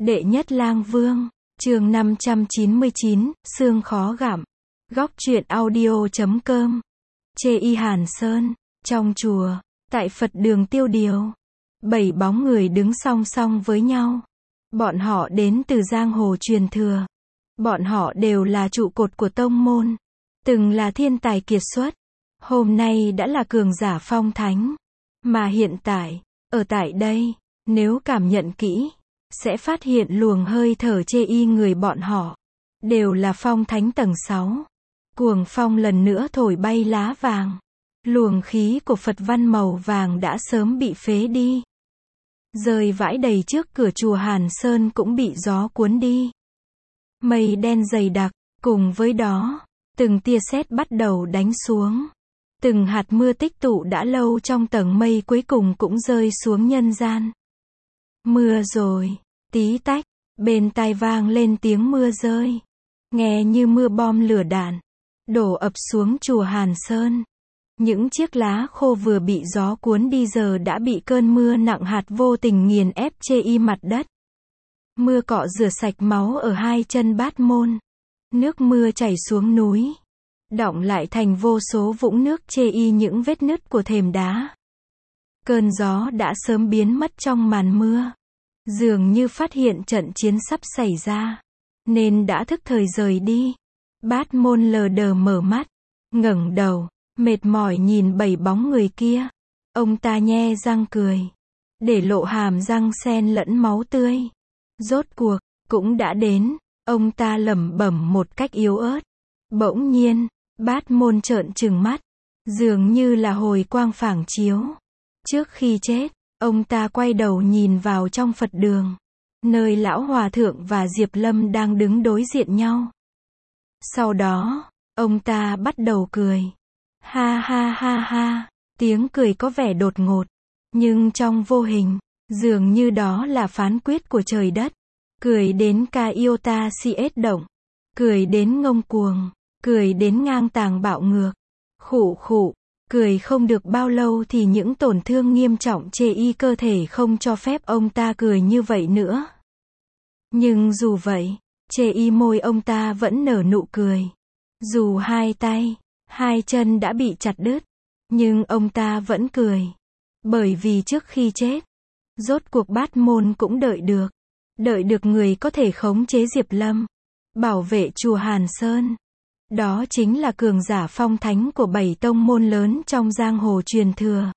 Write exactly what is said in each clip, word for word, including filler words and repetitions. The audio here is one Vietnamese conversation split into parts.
Đệ nhất lang vương, chương năm trăm chín mươi chín, xương khó gặm. Góc truyện audio chấm com. Chê y Hàn Sơn, trong chùa, tại Phật đường Tiêu Điều. Bảy bóng người đứng song song với nhau. Bọn họ đến từ giang hồ truyền thừa. Bọn họ đều là trụ cột của tông môn. Từng là thiên tài kiệt xuất. Hôm nay đã là cường giả phong thánh. Mà hiện tại, ở tại đây, nếu cảm nhận kỹ, sẽ phát hiện luồng hơi thở chê y người bọn họ. Đều là phong thánh tầng sáu. Cuồng phong lần nữa thổi bay lá vàng. Luồng khí của Phật văn màu vàng đã sớm bị phế đi. Rơi vãi đầy trước cửa chùa Hàn Sơn cũng bị gió cuốn đi. Mây đen dày đặc, cùng với đó, từng tia sét bắt đầu đánh xuống. Từng hạt mưa tích tụ đã lâu trong tầng mây cuối cùng cũng rơi xuống nhân gian. Mưa rồi, tí tách, bên tai vang lên tiếng mưa rơi. Nghe như mưa bom lửa đạn, đổ ập xuống chùa Hàn Sơn. Những chiếc lá khô vừa bị gió cuốn đi giờ đã bị cơn mưa nặng hạt vô tình nghiền ép chê y mặt đất. Mưa cọ rửa sạch máu ở hai chân bát môn. Nước mưa chảy xuống núi, đọng lại thành vô số vũng nước chê y những vết nứt của thềm đá. Cơn gió đã sớm biến mất trong màn mưa. Dường như phát hiện trận chiến sắp xảy ra, nên đã thức thời rời đi. Bát môn lờ đờ mở mắt, ngẩng đầu, mệt mỏi nhìn bảy bóng người kia. Ông ta nhe răng cười, để lộ hàm răng xen lẫn máu tươi. Rốt cuộc, cũng đã đến. Ông ta lẩm bẩm một cách yếu ớt. Bỗng nhiên, bát môn trợn trừng mắt, dường như là hồi quang phảng chiếu. Trước khi chết, ông ta quay đầu nhìn vào trong Phật đường, nơi lão hòa thượng và Diệp Lâm đang đứng đối diện nhau. Sau đó, ông ta bắt đầu cười. Ha ha ha ha, tiếng cười có vẻ đột ngột, nhưng trong vô hình, dường như đó là phán quyết của trời đất. Cười đến ca yêu ta si ết động, cười đến ngông cuồng, cười đến ngang tàng bạo ngược. Khụ khụ, cười không được bao lâu thì những tổn thương nghiêm trọng chê y cơ thể không cho phép ông ta cười như vậy nữa. Nhưng dù vậy, chê y môi ông ta vẫn nở nụ cười. Dù hai tay, hai chân đã bị chặt đứt, nhưng ông ta vẫn cười. Bởi vì trước khi chết, rốt cuộc bát môn cũng đợi được. Đợi được người có thể khống chế Diệp Lâm, bảo vệ chùa Hàn Sơn. Đó chính là cường giả phong thánh của bảy tông môn lớn trong giang hồ truyền thừa.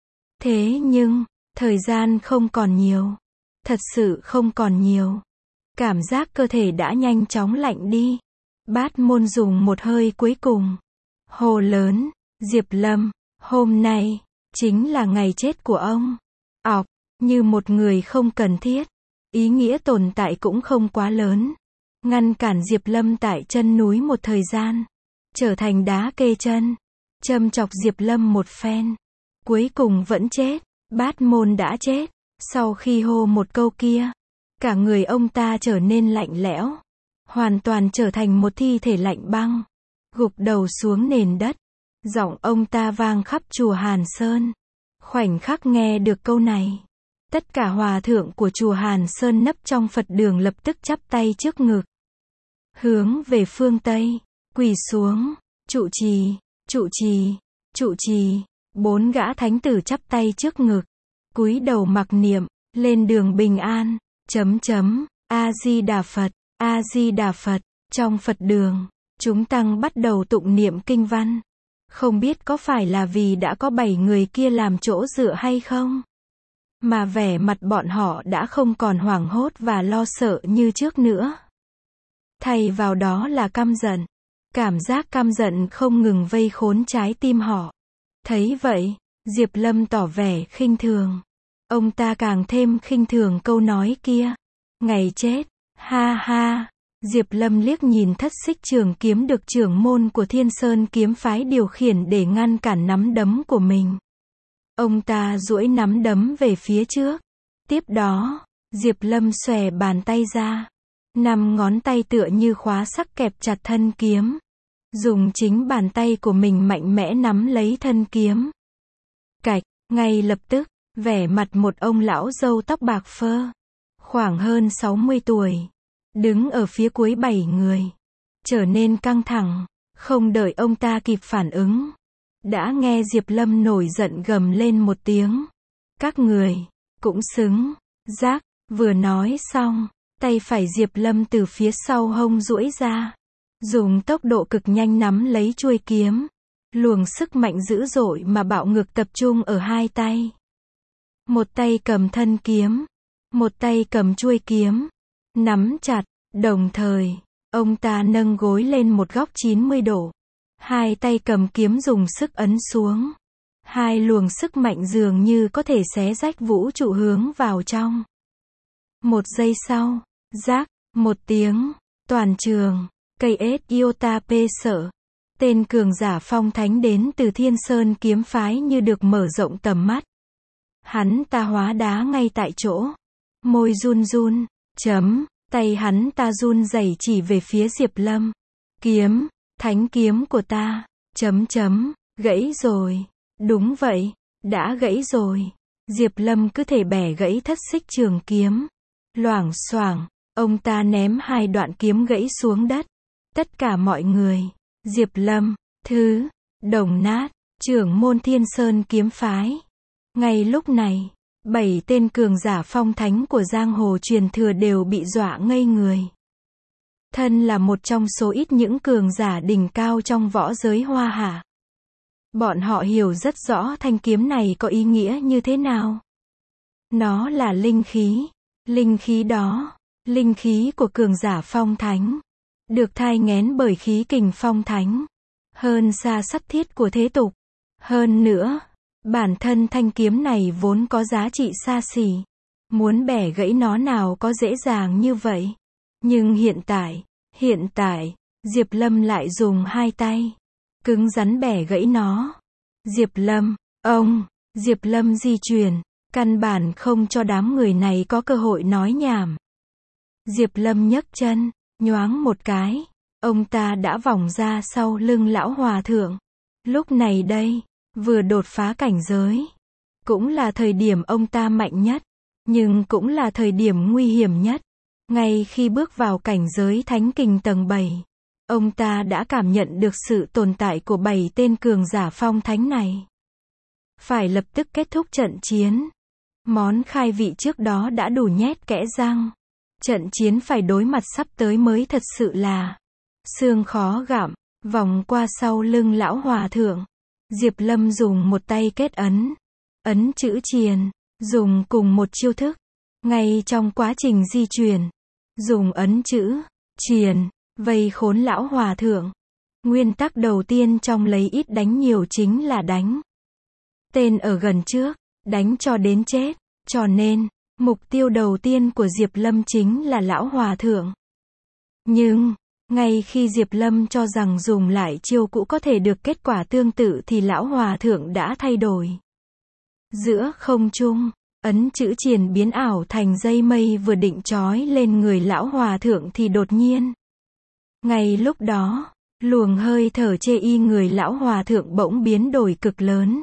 Thế nhưng, thời gian không còn nhiều. Thật sự không còn nhiều. Cảm giác cơ thể đã nhanh chóng lạnh đi. Bát môn dùng một hơi cuối cùng. Hồ lớn, Diệp Lâm, hôm nay, chính là ngày chết của ông. Ọc, như một người không cần thiết. Ý nghĩa tồn tại cũng không quá lớn. Ngăn cản Diệp Lâm tại chân núi một thời gian. Trở thành đá kê chân. Châm chọc Diệp Lâm một phen. Cuối cùng vẫn chết. Bát môn đã chết. Sau khi hô một câu kia, cả người ông ta trở nên lạnh lẽo. Hoàn toàn trở thành một thi thể lạnh băng. Gục đầu xuống nền đất. Giọng ông ta vang khắp chùa Hàn Sơn. Khoảnh khắc nghe được câu này, tất cả hòa thượng của chùa Hàn Sơn nấp trong Phật đường lập tức chắp tay trước ngực. Hướng về phương Tây, quỳ xuống, trụ trì, trụ trì, trụ trì. Bốn gã thánh tử chắp tay trước ngực, cúi đầu mặc niệm, lên đường bình an, chấm chấm, A-di-đà Phật, A-di-đà Phật. Trong Phật đường, chúng tăng bắt đầu tụng niệm kinh văn. Không biết có phải là vì đã có bảy người kia làm chỗ dựa hay không? Mà vẻ mặt bọn họ đã không còn hoảng hốt và lo sợ như trước nữa. Thay vào đó là căm giận. Cảm giác căm giận không ngừng vây khốn trái tim họ. Thấy vậy, Diệp Lâm tỏ vẻ khinh thường. Ông ta càng thêm khinh thường câu nói kia. Ngày chết, ha ha. Diệp Lâm liếc nhìn thất xích trường kiếm được trưởng môn của Thiên Sơn kiếm phái điều khiển để ngăn cản nắm đấm của mình. Ông ta duỗi nắm đấm về phía trước. Tiếp đó, Diệp Lâm xòe bàn tay ra. Năm ngón tay tựa như khóa sắc kẹp chặt thân kiếm. Dùng chính bàn tay của mình mạnh mẽ nắm lấy thân kiếm. Cạch, ngay lập tức, vẻ mặt một ông lão râu tóc bạc phơ. khoảng hơn sáu mươi tuổi, đứng ở phía cuối bảy người, trở nên căng thẳng, không đợi ông ta kịp phản ứng. Đã nghe Diệp Lâm nổi giận gầm lên một tiếng. Các người, cũng xứng, rác, vừa nói xong, tay phải Diệp Lâm từ phía sau hông duỗi ra, dùng tốc độ cực nhanh nắm lấy chuôi kiếm. Luồng sức mạnh dữ dội mà bạo ngược tập trung ở hai tay. Một tay cầm thân kiếm, một tay cầm chuôi kiếm, nắm chặt, đồng thời, ông ta nâng gối lên một góc chín mươi độ. Hai tay cầm kiếm dùng sức ấn xuống. Hai luồng sức mạnh dường như có thể xé rách vũ trụ hướng vào trong. Một giây sau, rác, một tiếng, toàn trường, cây ết iota p sợ. Tên cường giả phong thánh đến từ Thiên Sơn kiếm phái như được mở rộng tầm mắt. Hắn ta hóa đá ngay tại chỗ. Môi run run, chấm, tay hắn ta run rẩy chỉ về phía Diệp Lâm. Kiếm, thánh kiếm của ta, chấm chấm, gãy rồi. Đúng vậy, đã gãy rồi. Diệp Lâm cứ thể bẻ gãy thất xích trường kiếm. Loảng xoảng, ông ta ném hai đoạn kiếm gãy xuống đất. Tất cả mọi người, Diệp Lâm, Thứ, Đồng nát, trưởng môn Thiên Sơn kiếm phái. Ngay lúc này, bảy tên cường giả phong thánh của giang hồ truyền thừa đều bị dọa ngây người. Thân là một trong số ít những cường giả đỉnh cao trong võ giới Hoa Hạ. Bọn họ hiểu rất rõ thanh kiếm này có ý nghĩa như thế nào. Nó là linh khí. Linh khí đó, linh khí của cường giả phong thánh, được thai nghén bởi khí kình phong thánh, hơn xa sắt thiết của thế tục. Hơn nữa, bản thân thanh kiếm này vốn có giá trị xa xỉ. Muốn bẻ gãy nó nào có dễ dàng như vậy. Nhưng hiện tại, hiện tại, Diệp Lâm lại dùng hai tay, cứng rắn bẻ gãy nó. Diệp Lâm, ông, Diệp Lâm di chuyển, căn bản không cho đám người này có cơ hội nói nhảm. Diệp Lâm nhấc chân, nhoáng một cái, ông ta đã vòng ra sau lưng lão hòa thượng. Lúc này đây, vừa đột phá cảnh giới, cũng là thời điểm ông ta mạnh nhất, nhưng cũng là thời điểm nguy hiểm nhất. Ngay khi bước vào cảnh giới thánh kình tầng bảy, ông ta đã cảm nhận được sự tồn tại của bảy tên cường giả phong thánh này. Phải lập tức kết thúc trận chiến. Món khai vị trước đó đã đủ nhét kẽ răng. Trận chiến phải đối mặt sắp tới mới thật sự là xương khó gặm. Vòng qua sau lưng lão hòa thượng, Diệp Lâm dùng một tay kết ấn, ấn chữ triền, dùng cùng một chiêu thức. Ngay trong quá trình di chuyển, dùng ấn chữ triền vây khốn lão hòa thượng. Nguyên tắc đầu tiên trong lấy ít đánh nhiều chính là đánh tên ở gần trước, đánh cho đến chết. Cho nên, mục tiêu đầu tiên của Diệp Lâm chính là lão hòa thượng. Nhưng, ngay khi Diệp Lâm cho rằng dùng lại chiêu cũ có thể được kết quả tương tự thì lão hòa thượng đã thay đổi. Giữa không trung, ấn chữ triền biến ảo thành dây mây vừa định trói lên người lão hòa thượng thì đột nhiên. Ngay lúc đó, luồng hơi thở chê y người lão hòa thượng bỗng biến đổi cực lớn.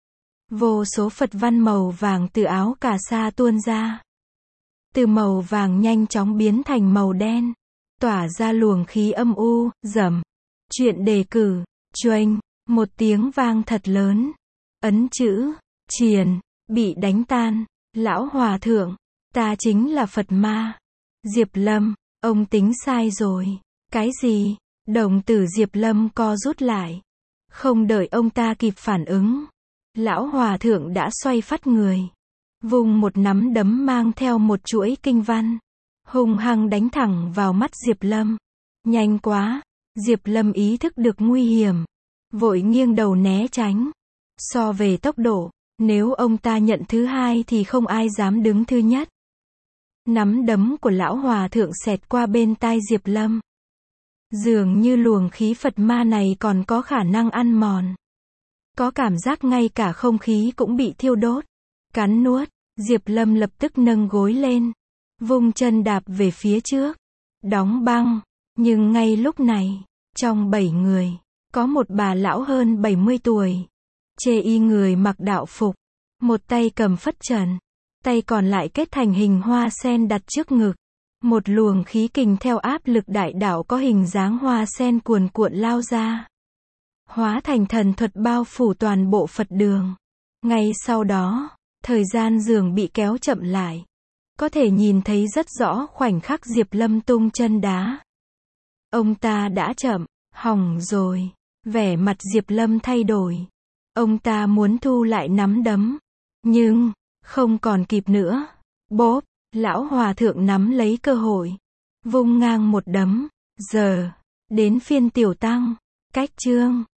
Vô số Phật văn màu vàng từ áo cà sa tuôn ra. Từ màu vàng nhanh chóng biến thành màu đen, tỏa ra luồng khí âm u, rầm. Chuyện đề cử, choanh, một tiếng vang thật lớn. Ấn chữ triền bị đánh tan. Lão hòa thượng, ta chính là Phật ma. Diệp Lâm, ông tính sai rồi. Cái gì? Đồng tử Diệp Lâm co rút lại. Không đợi ông ta kịp phản ứng, lão hòa thượng đã xoay phắt người, vùng một nắm đấm mang theo một chuỗi kinh văn, hung hăng đánh thẳng vào mắt Diệp Lâm. Nhanh quá, Diệp Lâm ý thức được nguy hiểm, vội nghiêng đầu né tránh. So về tốc độ, nếu ông ta nhận thứ hai thì không ai dám đứng thứ nhất. Nắm đấm của lão hòa thượng xẹt qua bên tai Diệp Lâm. Dường như luồng khí Phật ma này còn có khả năng ăn mòn. Có cảm giác ngay cả không khí cũng bị thiêu đốt. Cắn nuốt, Diệp Lâm lập tức nâng gối lên, vung chân đạp về phía trước, đóng băng. Nhưng ngay lúc này, trong bảy người, có một bà lão hơn bảy mươi tuổi, chê y người mặc đạo phục, một tay cầm phất trần, tay còn lại kết thành hình hoa sen đặt trước ngực. Một luồng khí kình theo áp lực đại đạo có hình dáng hoa sen cuồn cuộn lao ra. Hóa thành thần thuật bao phủ toàn bộ Phật đường. Ngay sau đó, thời gian dường bị kéo chậm lại. Có thể nhìn thấy rất rõ khoảnh khắc Diệp Lâm tung chân đá. Ông ta đã chậm, hỏng rồi. Vẻ mặt Diệp Lâm thay đổi. Ông ta muốn thu lại nắm đấm. Nhưng, không còn kịp nữa. Bốp, lão hòa thượng nắm lấy cơ hội. Vung ngang một đấm. Giờ, đến phiên tiểu tăng. Cách chương.